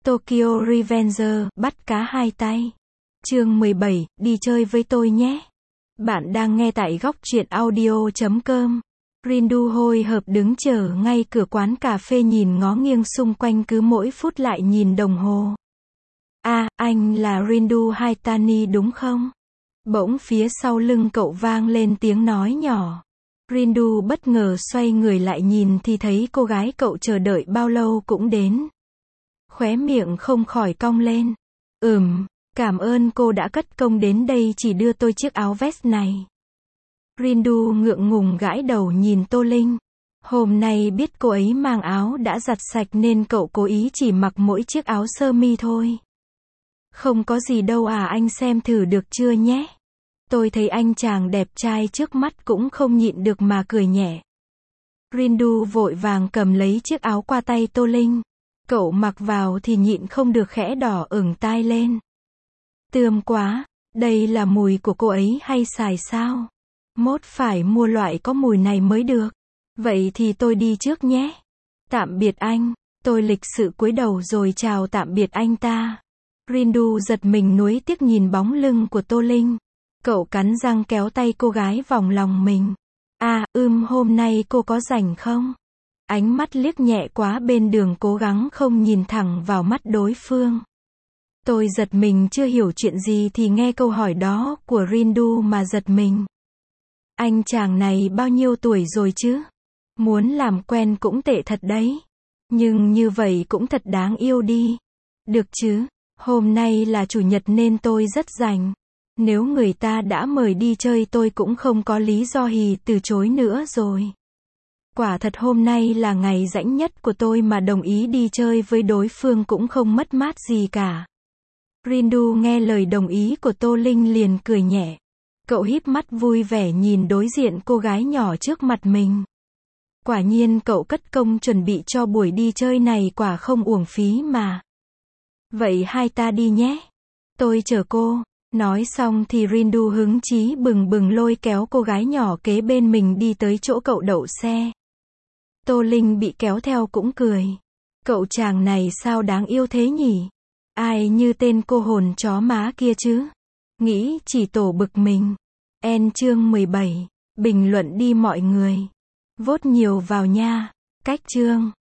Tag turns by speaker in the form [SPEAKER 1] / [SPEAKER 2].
[SPEAKER 1] Tokyo Revenger, bắt cá hai tay. Chương 17, đi chơi với tôi nhé. Bạn đang nghe tại góc truyện audio.com. Rindu hồi hộp đứng chờ ngay cửa quán cà phê nhìn ngó nghiêng xung quanh cứ mỗi phút lại nhìn đồng hồ. À, anh là Rindu Haitani đúng không? Bỗng phía sau lưng cậu vang lên tiếng nói nhỏ. Rindu bất ngờ xoay người lại nhìn thì thấy cô gái cậu chờ đợi bao lâu cũng đến. Khóe miệng không khỏi cong lên. Cảm ơn cô đã cất công đến đây chỉ đưa tôi chiếc áo vest này. Rindu ngượng ngùng gãi đầu nhìn Tô Linh. Hôm nay biết cô ấy mang áo đã giặt sạch nên cậu cố ý chỉ mặc mỗi chiếc áo sơ mi thôi. Không có gì đâu à, anh xem thử được chưa nhé. Tôi thấy anh chàng đẹp trai trước mắt cũng không nhịn được mà cười nhẹ. Rindu vội vàng cầm lấy chiếc áo qua tay Tô Linh. Cậu mặc vào thì nhịn không được khẽ đỏ ửng tai lên. Tươm quá, đây là mùi của cô ấy hay xài sao? Mốt phải mua loại có mùi này mới được. Vậy thì tôi đi trước nhé. Tạm biệt anh. Tôi lịch sự cúi đầu rồi chào tạm biệt anh ta. Rindu giật mình nuối tiếc nhìn bóng lưng của Tô Linh. Cậu cắn răng kéo tay cô gái vòng lòng mình. Hôm nay cô có rảnh không? Ánh mắt liếc nhẹ quá bên đường cố gắng không nhìn thẳng vào mắt đối phương. Tôi giật mình chưa hiểu chuyện gì thì nghe câu hỏi đó của Rindu mà giật mình. Anh chàng này bao nhiêu tuổi rồi chứ? Muốn làm quen cũng tệ thật đấy. Nhưng như vậy cũng thật đáng yêu đi. Được chứ, hôm nay là chủ nhật nên tôi rất rảnh. Nếu người ta đã mời đi chơi tôi cũng không có lý do gì từ chối nữa rồi. Quả thật hôm nay là ngày rảnh nhất của tôi mà đồng ý đi chơi với đối phương cũng không mất mát gì cả. Rindu nghe lời đồng ý của Tô Linh liền cười nhẹ. Cậu híp mắt vui vẻ nhìn đối diện cô gái nhỏ trước mặt mình. Quả nhiên cậu cất công chuẩn bị cho buổi đi chơi này quả không uổng phí mà. Vậy hai ta đi nhé. Tôi chở cô. Nói xong thì Rindu hứng chí bừng bừng lôi kéo cô gái nhỏ kế bên mình đi tới chỗ cậu đậu xe. Tô Linh bị kéo theo cũng cười. Cậu chàng này sao đáng yêu thế nhỉ? Ai như tên cô hồn chó má kia chứ? Nghĩ chỉ tổ bực mình. Chương 17. Bình luận đi mọi người. Vote nhiều vào nha. Cách chương.